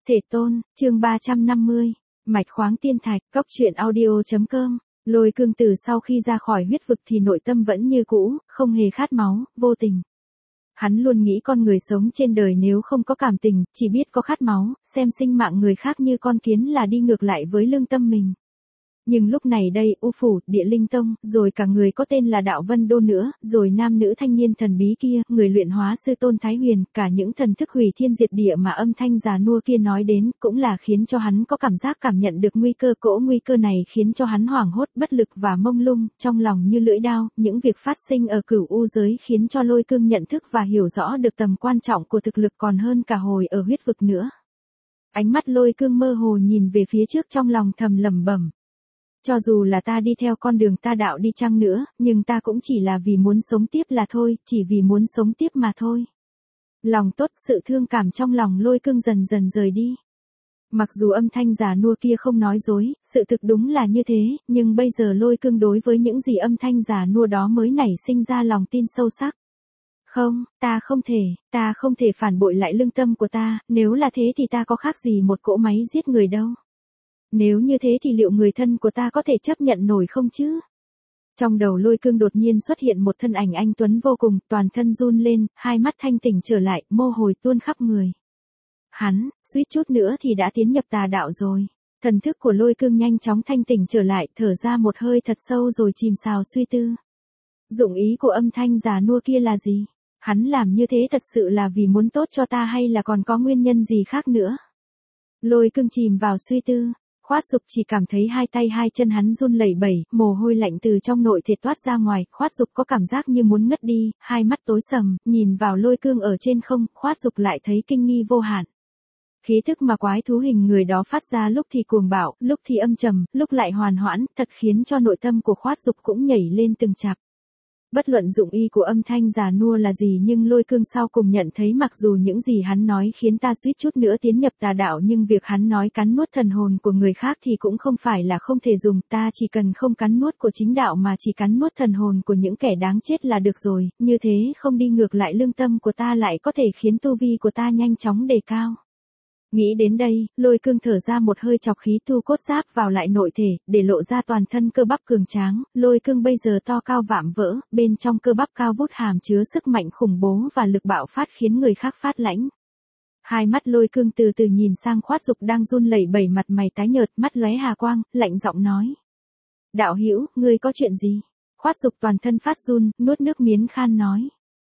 Thể tôn, chương 350, mạch khoáng tiên thạch, cóc truyện audio.com. Lôi Cương từ sau khi ra khỏi huyết vực thì nội tâm vẫn như cũ, không hề khát máu, vô tình. Hắn luôn nghĩ con người sống trên đời nếu không có cảm tình, chỉ biết có khát máu, xem sinh mạng người khác như con kiến là đi ngược lại với lương tâm mình. Nhưng lúc này đây, U Phủ, Địa Linh Tông, rồi cả người có tên là Đạo Vân Đô nữa, rồi nam nữ thanh niên thần bí kia, người luyện hóa sư Tôn Thái Huyền, cả những thần thức hủy thiên diệt địa mà âm thanh già nua kia nói đến, cũng là khiến cho hắn có cảm giác cảm nhận được nguy cơ. Cỗ nguy cơ này khiến cho hắn hoảng hốt, bất lực và mông lung, trong lòng như lưỡi đao. Những việc phát sinh ở Cửu U giới khiến cho Lôi Cương nhận thức và hiểu rõ được tầm quan trọng của thực lực còn hơn cả hồi ở huyết vực nữa. Ánh mắt Lôi Cương mơ hồ nhìn về phía trước, trong lòng thầm lẩm bẩm. Cho dù là ta đi theo con đường ta đạo đi chăng nữa, nhưng ta cũng chỉ là vì muốn sống tiếp là thôi, chỉ vì muốn sống tiếp mà thôi. Lòng tốt, sự thương cảm trong lòng Lôi Cương dần dần rời đi. Mặc dù âm thanh già nua kia không nói dối, sự thực đúng là như thế, nhưng bây giờ Lôi Cương đối với những gì âm thanh già nua đó mới nảy sinh ra lòng tin sâu sắc. Không, ta không thể phản bội lại lương tâm của ta, nếu là thế thì ta có khác gì một cỗ máy giết người đâu. Nếu như thế thì liệu người thân của ta có thể chấp nhận nổi không chứ? Trong đầu Lôi Cương đột nhiên xuất hiện một thân ảnh anh tuấn vô cùng, toàn thân run lên, hai mắt thanh tỉnh trở lại, mồ hôi tuôn khắp người. Hắn, suýt chút nữa thì đã tiến nhập tà đạo rồi. Thần thức của Lôi Cương nhanh chóng thanh tỉnh trở lại, thở ra một hơi thật sâu rồi chìm sào suy tư. Dụng ý của âm thanh già nua kia là gì? Hắn làm như thế thật sự là vì muốn tốt cho ta hay là còn có nguyên nhân gì khác nữa? Lôi Cương chìm vào suy tư. Khoát Dục chỉ cảm thấy hai tay hai chân hắn run lẩy bẩy, mồ hôi lạnh từ trong nội thịt toát ra ngoài, Khoát Dục có cảm giác như muốn ngất đi, hai mắt tối sầm, nhìn vào Lôi Cương ở trên không, Khoát Dục lại thấy kinh nghi vô hạn. Khí thức mà quái thú hình người đó phát ra lúc thì cuồng bạo, lúc thì âm trầm, lúc lại hoàn hoãn, thật khiến cho nội tâm của Khoát Dục cũng nhảy lên từng chập. Bất luận dụng ý của âm thanh già nua là gì nhưng Lôi Cương sau cùng nhận thấy mặc dù những gì hắn nói khiến ta suýt chút nữa tiến nhập tà đạo nhưng việc hắn nói cắn nuốt thần hồn của người khác thì cũng không phải là không thể dùng, ta chỉ cần không cắn nuốt của chính đạo mà chỉ cắn nuốt thần hồn của những kẻ đáng chết là được rồi, như thế không đi ngược lại lương tâm của ta lại có thể khiến tu vi của ta nhanh chóng đề cao. Nghĩ đến đây, Lôi Cương thở ra một hơi chọc khí tu cốt giáp vào lại nội thể, để lộ ra toàn thân cơ bắp cường tráng. Lôi Cương bây giờ to cao vạm vỡ, bên trong cơ bắp cao vút hàm chứa sức mạnh khủng bố và lực bạo phát khiến người khác phát lãnh. Hai mắt Lôi Cương từ từ nhìn sang Khoát Dục đang run lẩy bẩy, mặt mày tái nhợt, mắt lóe hà quang, lạnh giọng nói: "Đạo hữu, ngươi có chuyện gì?" Khoát Dục toàn thân phát run, nuốt nước miến khan nói: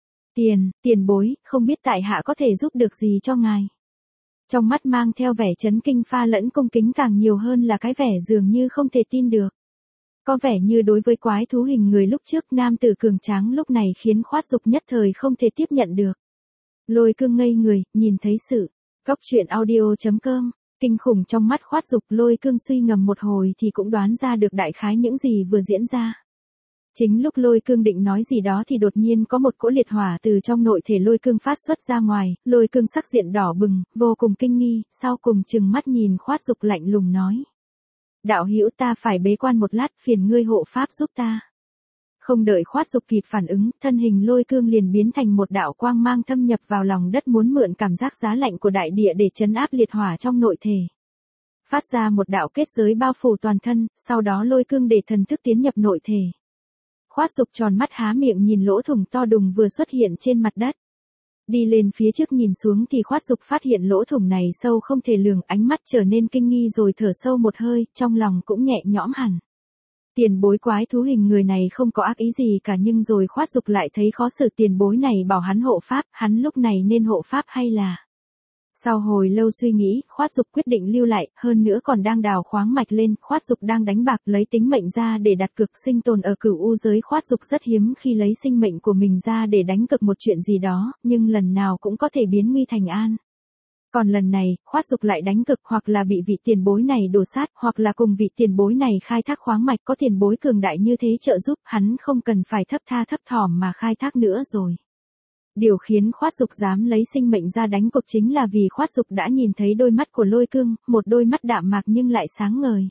Tiền bối, không biết tại hạ có thể giúp được gì cho ngài." Trong mắt mang theo vẻ chấn kinh pha lẫn cung kính càng nhiều hơn là cái vẻ dường như không thể tin được. Có vẻ như đối với quái thú hình người lúc trước, nam tử cường tráng lúc này khiến Khoát Dục nhất thời không thể tiếp nhận được. Lôi Cương ngây người, nhìn thấy sự cóc truyện audio.com, kinh khủng trong mắt Khoát Dục. Lôi Cương suy ngầm một hồi thì cũng đoán ra được đại khái những gì vừa diễn ra. Chính lúc Lôi Cương định nói gì đó thì đột nhiên có một cỗ liệt hỏa từ trong nội thể Lôi Cương phát xuất ra ngoài, Lôi Cương sắc diện đỏ bừng, vô cùng kinh nghi, sau cùng trừng mắt nhìn Khoát Dục lạnh lùng nói: "Đạo hữu, ta phải bế quan một lát, phiền ngươi hộ pháp giúp ta." Không đợi Khoát Dục kịp phản ứng, thân hình Lôi Cương liền biến thành một đạo quang mang thâm nhập vào lòng đất, muốn mượn cảm giác giá lạnh của đại địa để trấn áp liệt hỏa trong nội thể. Phát ra một đạo kết giới bao phủ toàn thân, sau đó Lôi Cương để thần thức tiến nhập nội thể. Khoát Dục tròn mắt há miệng nhìn lỗ thủng to đùng vừa xuất hiện trên mặt đất. Đi lên phía trước nhìn xuống thì Khoát Dục phát hiện lỗ thủng này sâu không thể lường, ánh mắt trở nên kinh nghi rồi thở sâu một hơi, trong lòng cũng nhẹ nhõm hẳn. Tiền bối quái thú hình người này không có ác ý gì cả, nhưng rồi Khoát Dục lại thấy khó xử. Tiền bối này bảo hắn hộ pháp, hắn lúc này nên hộ pháp hay là... Sau hồi lâu suy nghĩ, Khoát Dục quyết định lưu lại, hơn nữa còn đang đào khoáng mạch lên. Khoát Dục đang đánh bạc lấy tính mệnh ra để đặt cược sinh tồn ở Cửu U giới. Khoát Dục rất hiếm khi lấy sinh mệnh của mình ra để đánh cược một chuyện gì đó, nhưng lần nào cũng có thể biến nguy thành an. Còn lần này, Khoát Dục lại đánh cược, hoặc là bị vị tiền bối này đổ sát, hoặc là cùng vị tiền bối này khai thác khoáng mạch. Có tiền bối cường đại như thế trợ giúp, hắn không cần phải thấp tha thấp thỏm mà khai thác nữa rồi. Điều khiến Khoát Dục dám lấy sinh mệnh ra đánh cuộc chính là vì Khoát Dục đã nhìn thấy đôi mắt của Lôi Cương, một đôi mắt đạm mạc nhưng lại sáng ngời.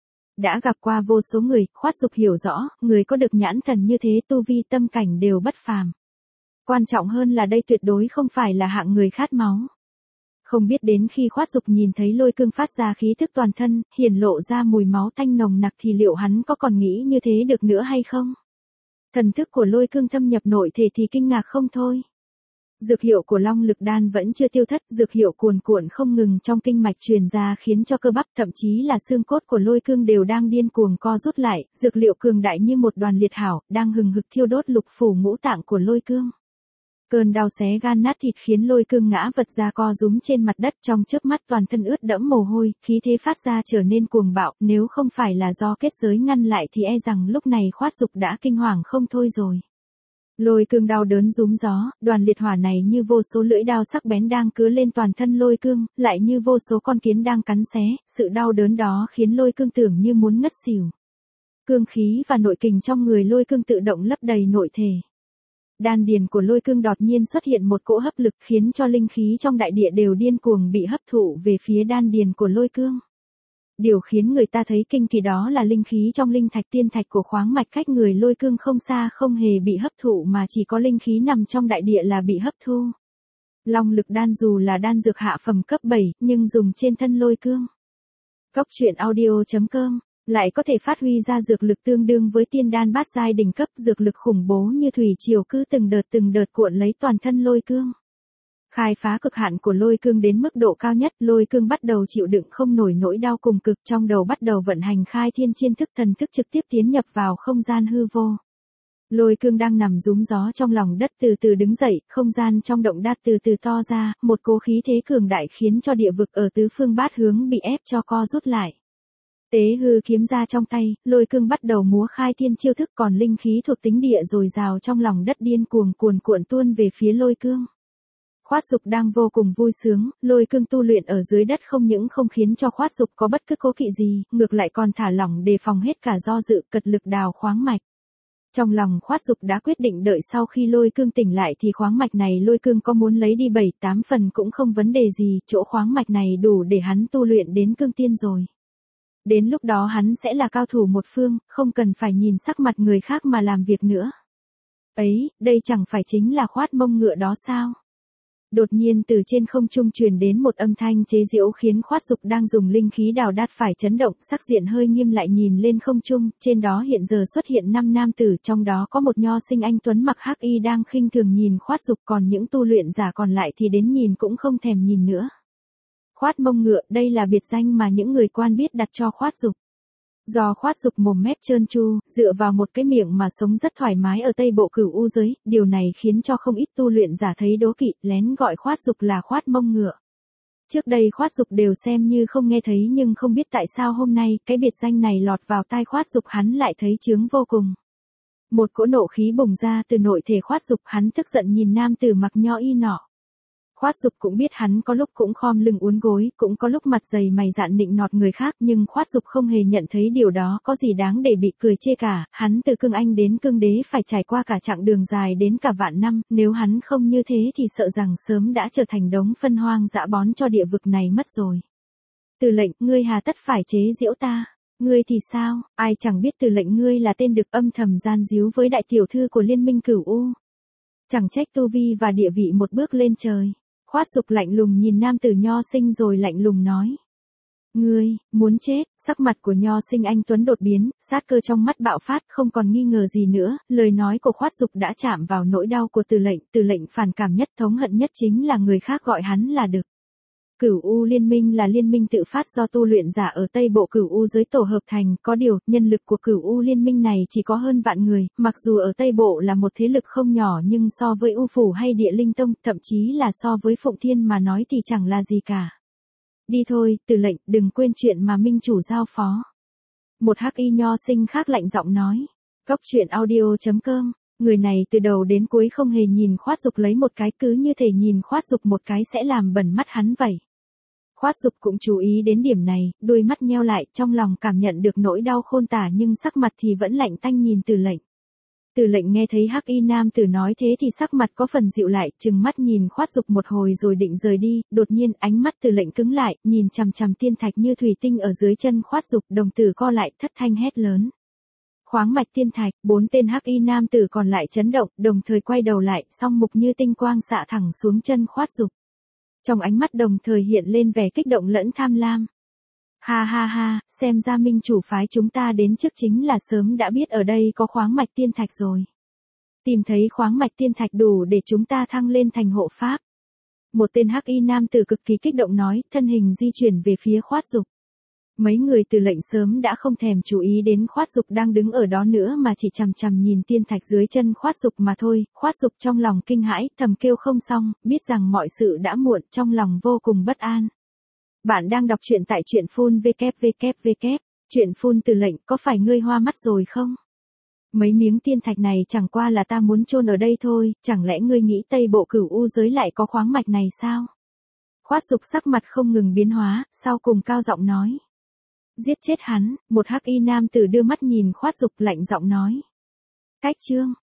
Đã gặp qua vô số người, Khoát Dục hiểu rõ, người có được nhãn thần như thế tu vi tâm cảnh đều bất phàm. Quan trọng hơn là đây tuyệt đối không phải là hạng người khát máu. Không biết đến khi Khoát Dục nhìn thấy Lôi Cương phát ra khí thức toàn thân, hiển lộ ra mùi máu tanh nồng nặc thì liệu hắn có còn nghĩ như thế được nữa hay không? Thần thức của Lôi Cương thâm nhập nội thể thì kinh ngạc không thôi. Dược hiệu của Long Lực Đan vẫn chưa tiêu thất, dược hiệu cuồn cuộn không ngừng trong kinh mạch truyền ra khiến cho cơ bắp thậm chí là xương cốt của Lôi Cương đều đang điên cuồng co rút lại, dược liệu cường đại như một đoàn liệt hảo, đang hừng hực thiêu đốt lục phủ ngũ tạng của Lôi Cương. Cơn đau xé gan nát thịt khiến Lôi Cương ngã vật ra co rúm trên mặt đất, trong chớp mắt toàn thân ướt đẫm mồ hôi, khí thế phát ra trở nên cuồng bạo, nếu không phải là do kết giới ngăn lại thì e rằng lúc này Khoát Dục đã kinh hoàng không thôi rồi. Lôi Cương đau đớn rúm gió, đoàn liệt hỏa này như vô số lưỡi đao sắc bén đang cứa lên toàn thân Lôi Cương, lại như vô số con kiến đang cắn xé, sự đau đớn đó khiến Lôi Cương tưởng như muốn ngất xỉu. Cương khí và nội kình trong người Lôi Cương tự động lấp đầy nội thể. Đan điền của Lôi Cương đột nhiên xuất hiện một cỗ hấp lực khiến cho linh khí trong đại địa đều điên cuồng bị hấp thụ về phía đan điền của Lôi Cương. Điều khiến người ta thấy kinh kỳ đó là linh khí trong linh thạch tiên thạch của khoáng mạch cách người Lôi Cương không xa không hề bị hấp thụ mà chỉ có linh khí nằm trong đại địa là bị hấp thu. Long Lực Đan dù là đan dược hạ phẩm cấp 7 nhưng dùng trên thân Lôi Cương. Cốc truyện audio.com lại có thể phát huy ra dược lực tương đương với tiên đan bát giai đỉnh cấp, dược lực khủng bố như thủy triều cứ từng đợt cuộn lấy toàn thân Lôi Cương. Khai phá cực hạn của Lôi Cương đến mức độ cao nhất, Lôi Cương bắt đầu chịu đựng không nổi nỗi đau cùng cực, trong đầu bắt đầu vận hành khai thiên chiên thức, thần thức trực tiếp tiến nhập vào không gian hư vô. Lôi Cương đang nằm rúm gió trong lòng đất từ từ đứng dậy, không gian trong động đát từ từ to ra, một cỗ khí thế cường đại khiến cho địa vực ở tứ phương bát hướng bị ép cho co rút lại. Tế hư kiếm ra trong tay, Lôi Cương bắt đầu múa khai thiên chiêu thức, còn linh khí thuộc tính địa dồi dào trong lòng đất điên cuồng cuồn cuộn tuôn về phía Lôi Cương. Khoát Dục đang vô cùng vui sướng, Lôi Cương tu luyện ở dưới đất không những không khiến cho Khoát Dục có bất cứ cố kỵ gì, ngược lại còn thả lỏng đề phòng hết cả do dự, cật lực đào khoáng mạch. Trong lòng Khoát Dục đã quyết định đợi sau khi Lôi Cương tỉnh lại thì khoáng mạch này Lôi Cương có muốn lấy đi 7-8 phần cũng không vấn đề gì, chỗ khoáng mạch này đủ để hắn tu luyện đến cương tiên rồi. Đến lúc đó hắn sẽ là cao thủ một phương, không cần phải nhìn sắc mặt người khác mà làm việc nữa. Ấy, đây chẳng phải chính là Khoát Mông Ngựa đó sao? Đột nhiên từ trên không trung truyền đến một âm thanh chế giễu khiến Khoát Dục đang dùng linh khí đào đát phải chấn động, sắc diện hơi nghiêm lại nhìn lên không trung, trên đó hiện giờ xuất hiện 5 nam tử, trong đó có một nho sinh anh tuấn mặc hắc y đang khinh thường nhìn Khoát Dục, còn những tu luyện giả còn lại thì đến nhìn cũng không thèm nhìn nữa. Khoát Mông Ngựa, đây là biệt danh mà những người quan biết đặt cho Khoát Dục. Do Khoát Dục mồm mép trơn tru, dựa vào một cái miệng mà sống rất thoải mái ở Tây Bộ Cửu U giới, điều này khiến cho không ít tu luyện giả thấy đố kỵ, lén gọi Khoát Dục là Khoát Mông Ngựa. Trước đây Khoát Dục đều xem như không nghe thấy nhưng không biết tại sao hôm nay, cái biệt danh này lọt vào tai Khoát Dục hắn lại thấy chướng vô cùng. Một cỗ nộ khí bùng ra từ nội thể Khoát Dục, hắn tức giận nhìn nam tử mặc nho y nọ. Khoát Dục cũng biết hắn có lúc cũng khom lưng uốn gối, cũng có lúc mặt dày mày dạn nịnh nọt người khác, nhưng Khoát Dục không hề nhận thấy điều đó có gì đáng để bị cười chê cả, hắn từ cương anh đến cương đế phải trải qua cả chặng đường dài đến cả vạn năm, nếu hắn không như thế thì sợ rằng sớm đã trở thành đống phân hoang dã bón cho địa vực này mất rồi. Từ Lệnh, ngươi hà tất phải chế giễu ta? Ngươi thì sao, ai chẳng biết Từ Lệnh ngươi là tên đực âm thầm gian díu với đại tiểu thư của Liên minh Cửu U. Chẳng trách tu vi và địa vị một bước lên trời. Khoát Dục lạnh lùng nhìn nam tử nho sinh rồi lạnh lùng nói. Ngươi, muốn chết, sắc mặt của nho sinh anh tuấn đột biến, sát cơ trong mắt bạo phát, không còn nghi ngờ gì nữa, lời nói của Khoát Dục đã chạm vào nỗi đau của Từ Lệnh phản cảm nhất thống hận nhất chính là người khác gọi hắn là đực. Cửu U liên minh là liên minh tự phát do tu luyện giả ở Tây Bộ Cửu U giới tổ hợp thành, có điều, nhân lực của Cửu U liên minh này chỉ có hơn vạn người, mặc dù ở Tây Bộ là một thế lực không nhỏ nhưng so với U Phủ hay Địa Linh Tông, thậm chí là so với Phụng Thiên mà nói thì chẳng là gì cả. Đi thôi, Từ Lệnh, đừng quên chuyện mà minh chủ giao phó. Một hắc y nho sinh khác lạnh giọng nói. Cốc truyện audio.com, người này từ đầu đến cuối không hề nhìn Khoát Dục lấy một cái, cứ như thể nhìn Khoát Dục một cái sẽ làm bẩn mắt hắn vậy. Khoát Dục cũng chú ý đến điểm này, đôi mắt nheo lại, trong lòng cảm nhận được nỗi đau khôn tả nhưng sắc mặt thì vẫn lạnh tanh nhìn Từ Lệnh. Từ Lệnh nghe thấy hắc y nam tử nói thế thì sắc mặt có phần dịu lại, trừng mắt nhìn Khoát Dục một hồi rồi định rời đi, đột nhiên ánh mắt Từ Lệnh cứng lại, nhìn chằm chằm tiên thạch như thủy tinh ở dưới chân Khoát Dục, đồng tử co lại, thất thanh hét lớn. Khoáng mạch tiên thạch, 4 tên hắc y nam tử còn lại chấn động, đồng thời quay đầu lại, song mục như tinh quang xạ thẳng xuống chân Khoát Dục. Trong ánh mắt đồng thời hiện lên vẻ kích động lẫn tham lam. Ha ha ha, xem ra minh chủ phái chúng ta đến trước chính là sớm đã biết ở đây có khoáng mạch tiên thạch rồi. Tìm thấy khoáng mạch tiên thạch đủ để chúng ta thăng lên thành hộ pháp. Một tên hắc y nam tử cực kỳ kích động nói, thân hình di chuyển về phía Khoát Dục. Mấy người từ lệnh sớm đã không thèm chú ý đến Khoát Dục đang đứng ở đó nữa mà chỉ chằm chằm nhìn tiên thạch dưới chân Khoát Dục mà thôi. Khoát Dục trong lòng kinh hãi, thầm kêu không xong, biết rằng mọi sự đã muộn, trong lòng vô cùng bất an. Bạn đang đọc truyện tại truyện phun www. Truyện phun từ lệnh, có phải ngươi hoa mắt rồi không? Mấy miếng tiên thạch này chẳng qua là ta muốn chôn ở đây thôi, chẳng lẽ ngươi nghĩ Tây Bộ Cửu U giới lại có khoáng mạch này sao? Khoát Dục sắc mặt không ngừng biến hóa, sau cùng cao giọng nói. Giết chết hắn, một hắc y nam tử đưa mắt nhìn Khoát Dục lạnh giọng nói. Cách chương.